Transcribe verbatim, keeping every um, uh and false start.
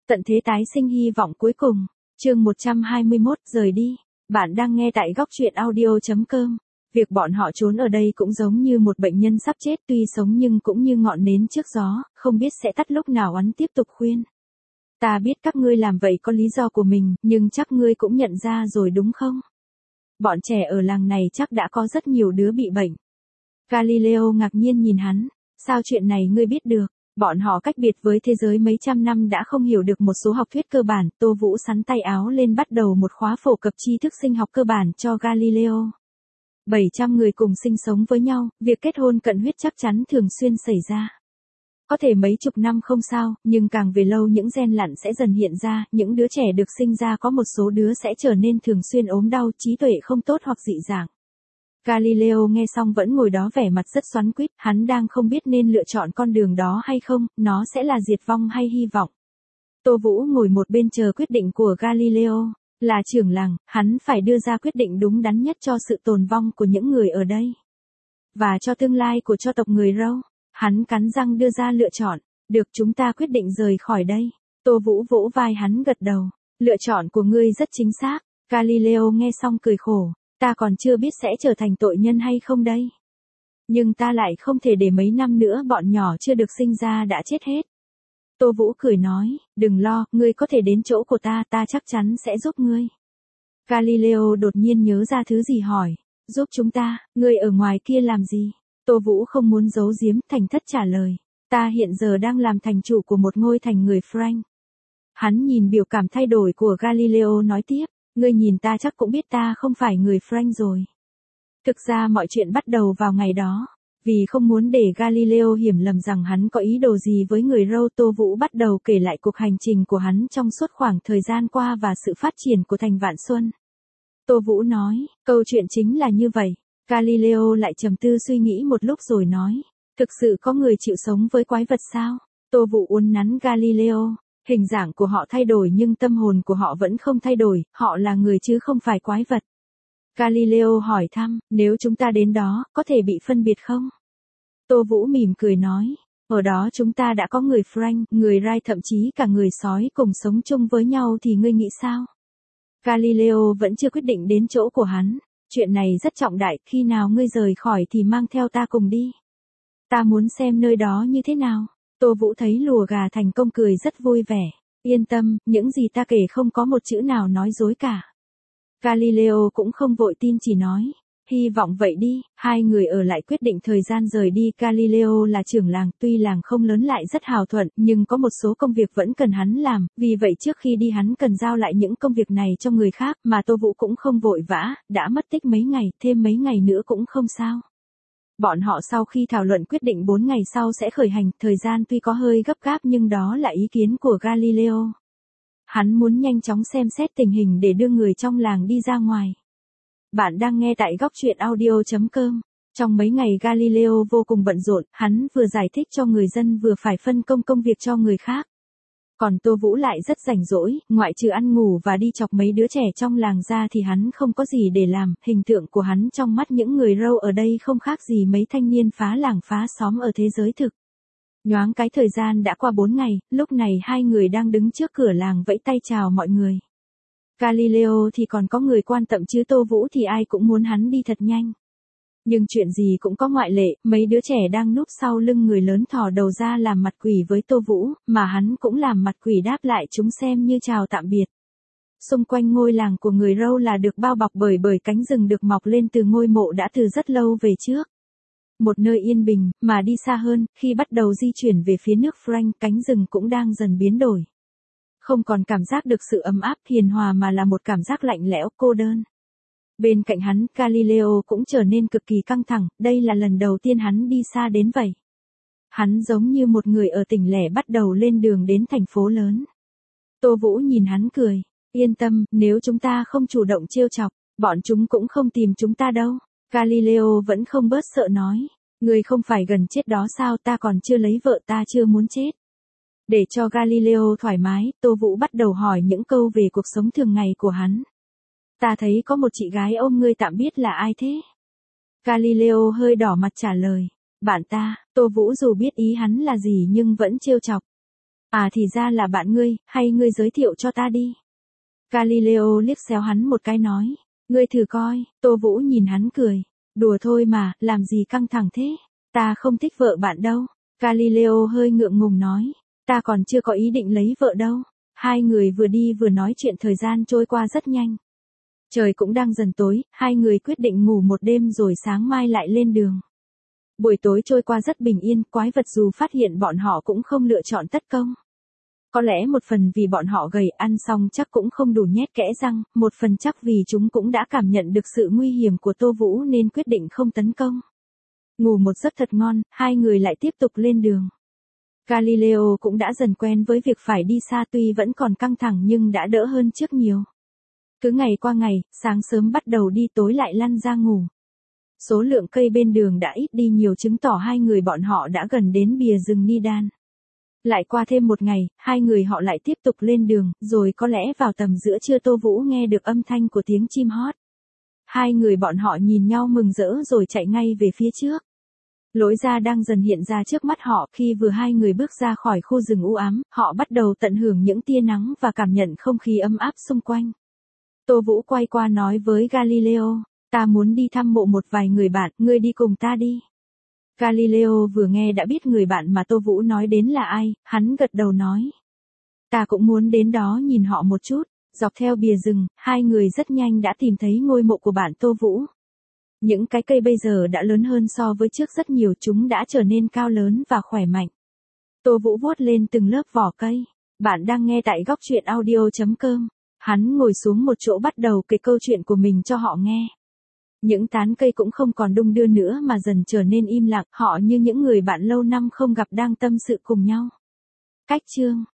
Tận thế tái sinh hy vọng cuối cùng. Chương một trăm hai mươi mốt, rời đi. Bạn đang nghe tại góc truyện audio chấm com. Việc bọn họ trốn ở đây cũng giống như một bệnh nhân sắp chết, tuy sống nhưng cũng như ngọn nến trước gió, không biết sẽ tắt lúc nào. Hắn tiếp tục khuyên. Ta biết các ngươi làm vậy có lý do của mình, nhưng chắc ngươi cũng nhận ra rồi đúng không? Bọn trẻ ở làng này chắc đã có rất nhiều đứa bị bệnh. Galileo ngạc nhiên nhìn hắn. Sao chuyện này ngươi biết được? Bọn họ cách biệt với thế giới mấy trăm năm đã không hiểu được một số học thuyết cơ bản. Tô Vũ sắn tay áo lên bắt đầu một khóa phổ cập tri thức sinh học cơ bản cho Galileo. bảy trăm người cùng sinh sống với nhau, việc kết hôn cận huyết chắc chắn thường xuyên xảy ra. Có thể mấy chục năm không sao, nhưng càng về lâu những gen lặn sẽ dần hiện ra, những đứa trẻ được sinh ra có một số đứa sẽ trở nên thường xuyên ốm đau, trí tuệ không tốt hoặc dị dạng. Galileo nghe xong vẫn ngồi đó vẻ mặt rất xoắn xuýt, hắn đang không biết nên lựa chọn con đường đó hay không, nó sẽ là diệt vong hay hy vọng. Tô Vũ ngồi một bên chờ quyết định của Galileo, là trưởng làng, hắn phải đưa ra quyết định đúng đắn nhất cho sự tồn vong của những người ở đây. Và cho tương lai của cho tộc người Râu. Hắn cắn răng đưa ra lựa chọn, được, chúng ta quyết định rời khỏi đây. Tô Vũ vỗ vai hắn gật đầu, lựa chọn của ngươi rất chính xác. Galileo nghe xong cười khổ. Ta còn chưa biết sẽ trở thành tội nhân hay không đây. Nhưng ta lại không thể để mấy năm nữa bọn nhỏ chưa được sinh ra đã chết hết. Tô Vũ cười nói, đừng lo, ngươi có thể đến chỗ của ta, ta chắc chắn sẽ giúp ngươi. Galileo đột nhiên nhớ ra thứ gì hỏi, giúp chúng ta, ngươi ở ngoài kia làm gì? Tô Vũ không muốn giấu giếm, thành thật trả lời, ta hiện giờ đang làm thành chủ của một ngôi thành người Frank. Hắn nhìn biểu cảm thay đổi của Galileo nói tiếp. Ngươi nhìn ta chắc cũng biết ta không phải người Frank rồi. Thực ra mọi chuyện bắt đầu vào ngày đó. Vì không muốn để Galileo hiểu lầm rằng hắn có ý đồ gì với người Râu, Tô Vũ bắt đầu kể lại cuộc hành trình của hắn trong suốt khoảng thời gian qua và sự phát triển của thành Vạn Xuân. Tô Vũ nói, câu chuyện chính là như vậy. Galileo lại trầm tư suy nghĩ một lúc rồi nói, thực sự có người chịu sống với quái vật sao? Tô Vũ uốn nắn Galileo. Hình dạng của họ thay đổi nhưng tâm hồn của họ vẫn không thay đổi, họ là người chứ không phải quái vật. Galileo hỏi thăm, nếu chúng ta đến đó, có thể bị phân biệt không? Tô Vũ mỉm cười nói, ở đó chúng ta đã có người Frank, người Rai, thậm chí cả người sói cùng sống chung với nhau thì ngươi nghĩ sao? Galileo vẫn chưa quyết định đến chỗ của hắn. Chuyện này rất trọng đại, khi nào ngươi rời khỏi thì mang theo ta cùng đi. Ta muốn xem nơi đó như thế nào. Tô Vũ thấy lùa gà thành công cười rất vui vẻ. Yên tâm, những gì ta kể không có một chữ nào nói dối cả. Galileo cũng không vội tin, chỉ nói, hy vọng vậy đi. Hai người ở lại quyết định thời gian rời đi. Galileo là trưởng làng, tuy làng không lớn lại rất hào thuận, nhưng có một số công việc vẫn cần hắn làm, vì vậy trước khi đi hắn cần giao lại những công việc này cho người khác, mà Tô Vũ cũng không vội vã, đã mất tích mấy ngày, thêm mấy ngày nữa cũng không sao. Bọn họ sau khi thảo luận quyết định bốn ngày sau sẽ khởi hành, thời gian tuy có hơi gấp gáp nhưng đó là ý kiến của Galileo. Hắn muốn nhanh chóng xem xét tình hình để đưa người trong làng đi ra ngoài. Bạn đang nghe tại góc truyện audio chấm com. Trong mấy ngày Galileo vô cùng bận rộn, hắn vừa giải thích cho người dân vừa phải phân công công việc cho người khác. Còn Tô Vũ lại rất rảnh rỗi, ngoại trừ ăn ngủ và đi chọc mấy đứa trẻ trong làng ra thì hắn không có gì để làm. Hình tượng của hắn trong mắt những người Râu ở đây không khác gì mấy thanh niên phá làng phá xóm ở thế giới thực. Nhoáng cái thời gian đã qua bốn ngày, lúc này hai người đang đứng trước cửa làng vẫy tay chào mọi người. Galileo thì còn có người quan tâm chứ Tô Vũ thì ai cũng muốn hắn đi thật nhanh. Nhưng chuyện gì cũng có ngoại lệ, mấy đứa trẻ đang núp sau lưng người lớn thò đầu ra làm mặt quỷ với Tô Vũ, mà hắn cũng làm mặt quỷ đáp lại chúng xem như chào tạm biệt. Xung quanh ngôi làng của người Râu là được bao bọc bởi bởi cánh rừng được mọc lên từ ngôi mộ đã từ rất lâu về trước. Một nơi yên bình, mà đi xa hơn, khi bắt đầu di chuyển về phía nước Frank, cánh rừng cũng đang dần biến đổi. Không còn cảm giác được sự ấm áp, hiền hòa mà là một cảm giác lạnh lẽo, cô đơn. Bên cạnh hắn, Galileo cũng trở nên cực kỳ căng thẳng, đây là lần đầu tiên hắn đi xa đến vậy. Hắn giống như một người ở tỉnh lẻ bắt đầu lên đường đến thành phố lớn. Tô Vũ nhìn hắn cười, yên tâm, nếu chúng ta không chủ động trêu chọc, bọn chúng cũng không tìm chúng ta đâu. Galileo vẫn không bớt sợ nói, người không phải gần chết đó sao, ta còn chưa lấy vợ, ta chưa muốn chết. Để cho Galileo thoải mái, Tô Vũ bắt đầu hỏi những câu về cuộc sống thường ngày của hắn. Ta thấy có một chị gái ôm ngươi, tạm biết là ai thế? Galileo hơi đỏ mặt trả lời, bạn ta. Tô Vũ dù biết ý hắn là gì nhưng vẫn trêu chọc. À thì ra là bạn ngươi, hay ngươi giới thiệu cho ta đi. Galileo liếc xéo hắn một cái nói. Ngươi thử coi, Tô Vũ nhìn hắn cười. Đùa thôi mà, làm gì căng thẳng thế? Ta không thích vợ bạn đâu. Galileo hơi ngượng ngùng nói. Ta còn chưa có ý định lấy vợ đâu. Hai người vừa đi vừa nói chuyện, thời gian trôi qua rất nhanh. Trời cũng đang dần tối, hai người quyết định ngủ một đêm rồi sáng mai lại lên đường. Buổi tối trôi qua rất bình yên, quái vật dù phát hiện bọn họ cũng không lựa chọn tấn công. Có lẽ một phần vì bọn họ gầy, ăn xong chắc cũng không đủ nhét kẽ răng, một phần chắc vì chúng cũng đã cảm nhận được sự nguy hiểm của Tô Vũ nên quyết định không tấn công. Ngủ một giấc thật ngon, hai người lại tiếp tục lên đường. Galileo cũng đã dần quen với việc phải đi xa, tuy vẫn còn căng thẳng nhưng đã đỡ hơn trước nhiều. Cứ ngày qua ngày, sáng sớm bắt đầu đi, tối lại lăn ra ngủ. Số lượng cây bên đường đã ít đi nhiều, chứng tỏ hai người bọn họ đã gần đến bìa rừng Nidan. Lại qua thêm một ngày, hai người họ lại tiếp tục lên đường, rồi có lẽ vào tầm giữa trưa Tô Vũ nghe được âm thanh của tiếng chim hót. Hai người bọn họ nhìn nhau mừng rỡ rồi chạy ngay về phía trước. Lối ra đang dần hiện ra trước mắt họ, khi vừa hai người bước ra khỏi khu rừng u ám, họ bắt đầu tận hưởng những tia nắng và cảm nhận không khí ấm áp xung quanh. Tô Vũ quay qua nói với Galileo, ta muốn đi thăm mộ một vài người bạn, ngươi đi cùng ta đi. Galileo vừa nghe đã biết người bạn mà Tô Vũ nói đến là ai, hắn gật đầu nói. Ta cũng muốn đến đó nhìn họ một chút. Dọc theo bìa rừng, hai người rất nhanh đã tìm thấy ngôi mộ của bạn Tô Vũ. Những cái cây bây giờ đã lớn hơn so với trước rất nhiều, chúng đã trở nên cao lớn và khỏe mạnh. Tô Vũ vuốt lên từng lớp vỏ cây. Bạn đang nghe tại góc truyện audio chấm com. Hắn ngồi xuống một chỗ bắt đầu kể câu chuyện của mình cho họ nghe. Những tán cây cũng không còn đung đưa nữa mà dần trở nên im lặng, họ như những người bạn lâu năm không gặp đang tâm sự cùng nhau. Cách chương